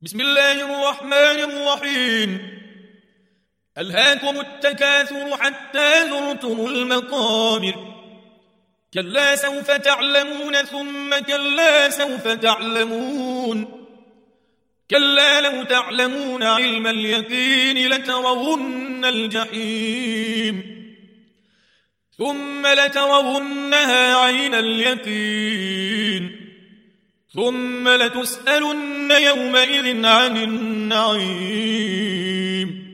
بسم الله الرحمن الرحيم. ألهاكم التكاثر حتى زرتم المقابر، كلا سوف تعلمون ثم كلا سوف تعلمون، كلا لو تعلمون علم اليقين لترون الجحيم ثم لترونها عين اليقين ثم لتسألن يومئذ عن النعيم.